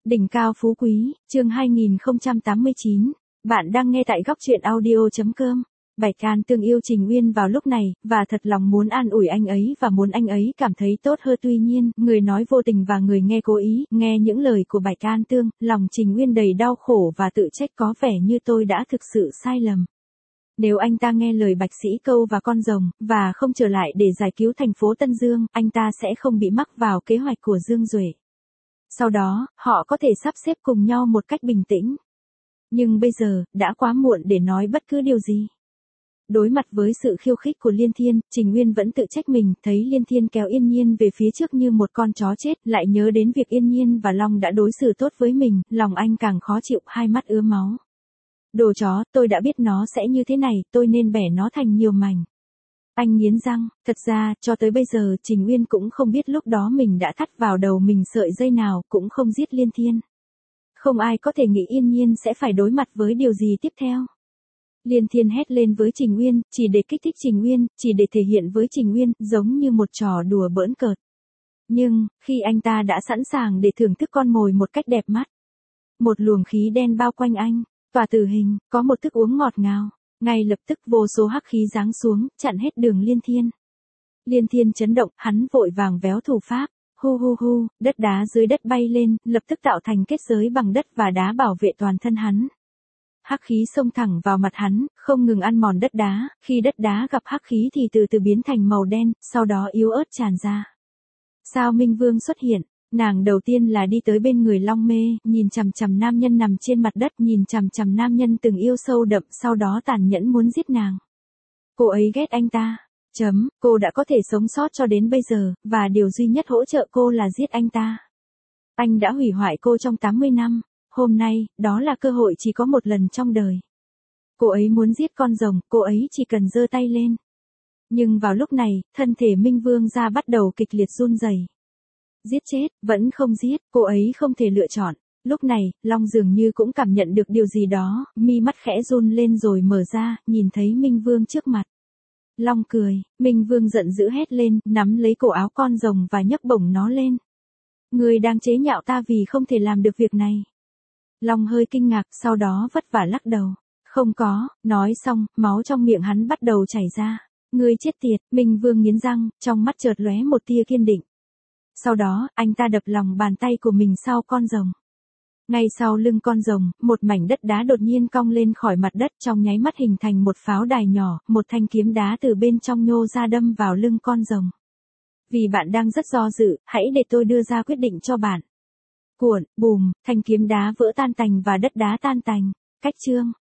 Đỉnh cao phú quý, chương 2089. Bạn đang nghe tại góc truyện audio.com. Bạch Can Tương yêu Trình Uyên vào lúc này, và thật lòng muốn an ủi anh ấy và muốn anh ấy cảm thấy tốt hơn. Tuy nhiên, người nói vô tình và người nghe cố ý, nghe những lời của Bạch Can Tương, lòng Trình Uyên đầy đau khổ và tự trách, có vẻ như tôi đã thực sự sai lầm. Nếu anh ta nghe lời Bạch Sĩ Câu và con rồng, và không trở lại để giải cứu thành phố Tân Dương, anh ta sẽ không bị mắc vào kế hoạch của Dương Duệ. Sau đó, họ có thể sắp xếp cùng nhau một cách bình tĩnh. Nhưng bây giờ, đã quá muộn để nói bất cứ điều gì. Đối mặt với sự khiêu khích của Liên Thiên, Trình Uyên vẫn tự trách mình, thấy Liên Thiên kéo Yên Nhiên về phía trước như một con chó chết, lại nhớ đến việc Yên Nhiên và Long đã đối xử tốt với mình, lòng anh càng khó chịu, hai mắt ứa máu. Đồ chó, tôi đã biết nó sẽ như thế này, tôi nên bẻ nó thành nhiều mảnh. Anh nghiến răng, thật ra, cho tới bây giờ Trình Uyên cũng không biết lúc đó mình đã thắt vào đầu mình sợi dây nào, cũng không giết Liên Thiên. Không ai có thể nghĩ Yên Nhiên sẽ phải đối mặt với điều gì tiếp theo. Liên Thiên hét lên với Trình Uyên, chỉ để kích thích Trình Uyên, chỉ để thể hiện với Trình Uyên, giống như một trò đùa bỡn cợt. Nhưng, khi anh ta đã sẵn sàng để thưởng thức con mồi một cách đẹp mắt, một luồng khí đen bao quanh anh, tòa tử hình, có một thức uống ngọt ngào. Ngay lập tức vô số hắc khí giáng xuống, chặn hết đường Liên Thiên. Liên Thiên chấn động, hắn vội vàng véo thủ pháp. Hu hu hu, đất đá dưới đất bay lên, lập tức tạo thành kết giới bằng đất và đá bảo vệ toàn thân hắn. Hắc khí xông thẳng vào mặt hắn, không ngừng ăn mòn đất đá, khi đất đá gặp hắc khí thì từ từ biến thành màu đen, sau đó yếu ớt tràn ra. Sao Minh Vương xuất hiện? Nàng đầu tiên là đi tới bên người Long Mê, nhìn chằm chằm nam nhân nằm trên mặt đất, nhìn chằm chằm nam nhân từng yêu sâu đậm, sau đó tàn nhẫn muốn giết nàng. Cô ấy ghét anh ta. Cô đã có thể sống sót cho đến bây giờ, và điều duy nhất hỗ trợ cô là giết anh ta. Anh đã hủy hoại cô trong 80 năm, hôm nay, đó là cơ hội chỉ có một lần trong đời. Cô ấy muốn giết con rồng, cô ấy chỉ cần giơ tay lên. Nhưng vào lúc này, thân thể Minh Vương ra bắt đầu kịch liệt run rẩy. Giết chết, vẫn không giết, cô ấy không thể lựa chọn. Lúc này, Long dường như cũng cảm nhận được điều gì đó, mi mắt khẽ run lên rồi mở ra, nhìn thấy Minh Vương trước mặt. Long cười, Minh Vương giận dữ hét lên, nắm lấy cổ áo con rồng và nhấc bổng nó lên. Người đang chế nhạo ta vì không thể làm được việc này. Long hơi kinh ngạc, sau đó vất vả lắc đầu. Không có, nói xong, máu trong miệng hắn bắt đầu chảy ra. Ngươi chết tiệt, Minh Vương nghiến răng, trong mắt chợt lóe một tia kiên định. Sau đó, anh ta đập lòng bàn tay của mình sau con rồng. Ngay sau lưng con rồng, một mảnh đất đá đột nhiên cong lên khỏi mặt đất, trong nháy mắt hình thành một pháo đài nhỏ, một thanh kiếm đá từ bên trong nhô ra đâm vào lưng con rồng. Vì bạn đang rất do dự, hãy để tôi đưa ra quyết định cho bạn. Cuộn, bùm, thanh kiếm đá vỡ tan tành và đất đá tan tành. Cách chương.